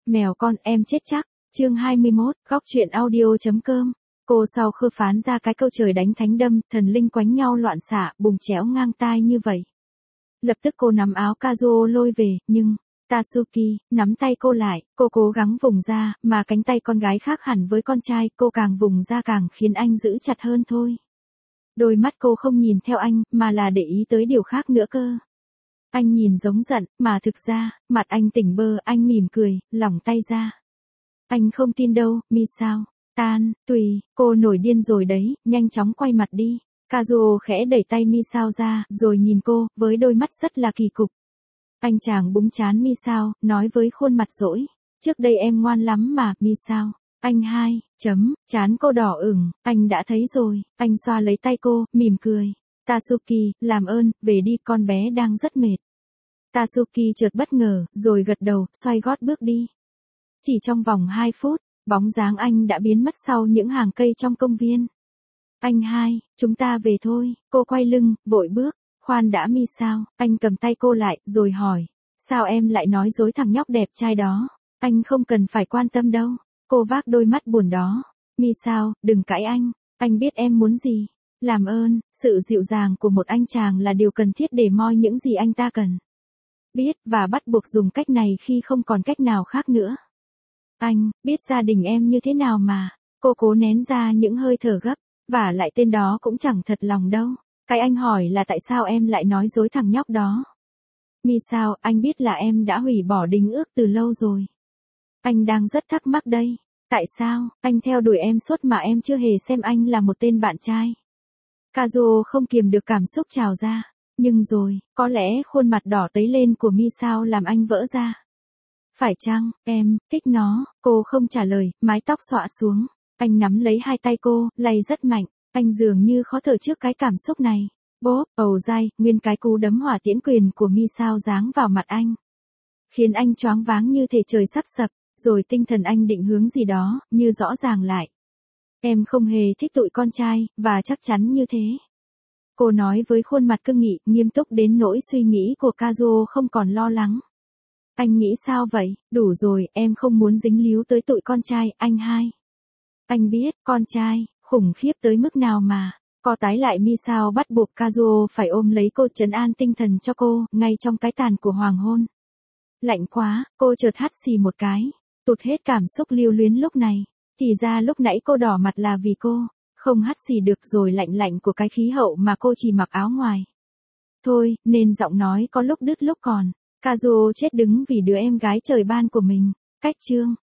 Mèo con em chết chắc. Chương 21, góc truyện audio.com. Cô sau khư phán ra cái câu trời đánh thánh đâm, thần linh quánh nhau loạn xạ, bùng chéo ngang tai như vậy. Lập tức cô nắm áo Kazuo lôi về, nhưng Tatsuki nắm tay cô lại, cô cố gắng vùng ra, mà cánh tay con gái khác hẳn với con trai, cô càng vùng ra càng khiến anh giữ chặt hơn thôi. Đôi mắt cô không nhìn theo anh, mà là để ý tới điều khác nữa cơ. Anh nhìn giống giận, mà thực ra, mặt anh tỉnh bơ, anh mỉm cười, lỏng tay ra. Anh không tin đâu, mi sao? Tan, tùy, cô nổi điên rồi đấy, nhanh chóng quay mặt đi. Kazuo khẽ đẩy tay mi sao ra, rồi nhìn cô, với đôi mắt rất là kỳ cục. Anh chàng búng chán mi sao, nói với khuôn mặt dỗi. Trước đây em ngoan lắm mà, mi sao? Anh chán cô đỏ ửng, anh đã thấy rồi, anh xoa lấy tay cô, mỉm cười. Tatsuki, làm ơn, về đi, con bé đang rất mệt. Tatsuki chợt bất ngờ, rồi gật đầu, xoay gót bước đi. Chỉ trong vòng 2 phút, bóng dáng anh đã biến mất sau những hàng cây trong công viên. Anh chúng ta về thôi, cô quay lưng, vội bước. Khoan đã mi sao, anh cầm tay cô lại, rồi hỏi. Sao em lại nói dối thằng nhóc đẹp trai đó? Anh không cần phải quan tâm đâu. Cô vác đôi mắt buồn đó. Mi sao, đừng cãi anh biết em muốn gì. Làm ơn, sự dịu dàng của một anh chàng là điều cần thiết để moi những gì anh ta cần. Biết, và bắt buộc dùng cách này khi không còn cách nào khác nữa. Anh, biết gia đình em như thế nào mà. Cô cố nén ra những hơi thở gấp, và lại tên đó cũng chẳng thật lòng đâu. Cái anh hỏi là tại sao em lại nói dối thằng nhóc đó. Mi sao, anh biết là em đã hủy bỏ đính ước từ lâu rồi. Anh đang rất thắc mắc đây. Tại sao, anh theo đuổi em suốt mà em chưa hề xem anh là một tên bạn trai. Kazuo không kiềm được cảm xúc trào ra. Nhưng rồi, có lẽ khuôn mặt đỏ tấy lên của Mi sao làm anh vỡ ra. Phải chăng, em, thích nó, cô không trả lời, mái tóc xõa xuống. Anh nắm lấy hai tay cô, lay rất mạnh. Anh dường như khó thở trước cái cảm xúc này. Bốp, ầu dai, nguyên cái cú đấm hỏa tiễn quyền của mi sao giáng vào mặt anh. Khiến anh choáng váng như thể trời sắp sập, rồi tinh thần anh định hướng gì đó, như rõ ràng lại. Em không hề thích tụi con trai, và chắc chắn như thế. Cô nói với khuôn mặt cương nghị, nghiêm túc đến nỗi suy nghĩ của Kazuo không còn lo lắng. Anh nghĩ sao vậy? Đủ rồi, em không muốn dính líu tới tụi con trai, anh Anh biết, con trai, khủng khiếp tới mức nào mà. Co tái lại mi sao bắt buộc Kazuo phải ôm lấy cô trấn an tinh thần cho cô, ngay trong cái tàn của hoàng hôn. Lạnh quá, cô chợt hắt xì một cái, tụt hết cảm xúc lưu luyến lúc này. Thì ra lúc nãy cô đỏ mặt là vì cô, không hắt xì được rồi lạnh lạnh của cái khí hậu mà cô chỉ mặc áo ngoài. Thôi, nên giọng nói có lúc đứt lúc còn. Kazuo chết đứng vì đứa em gái trời ban của mình. Cách chương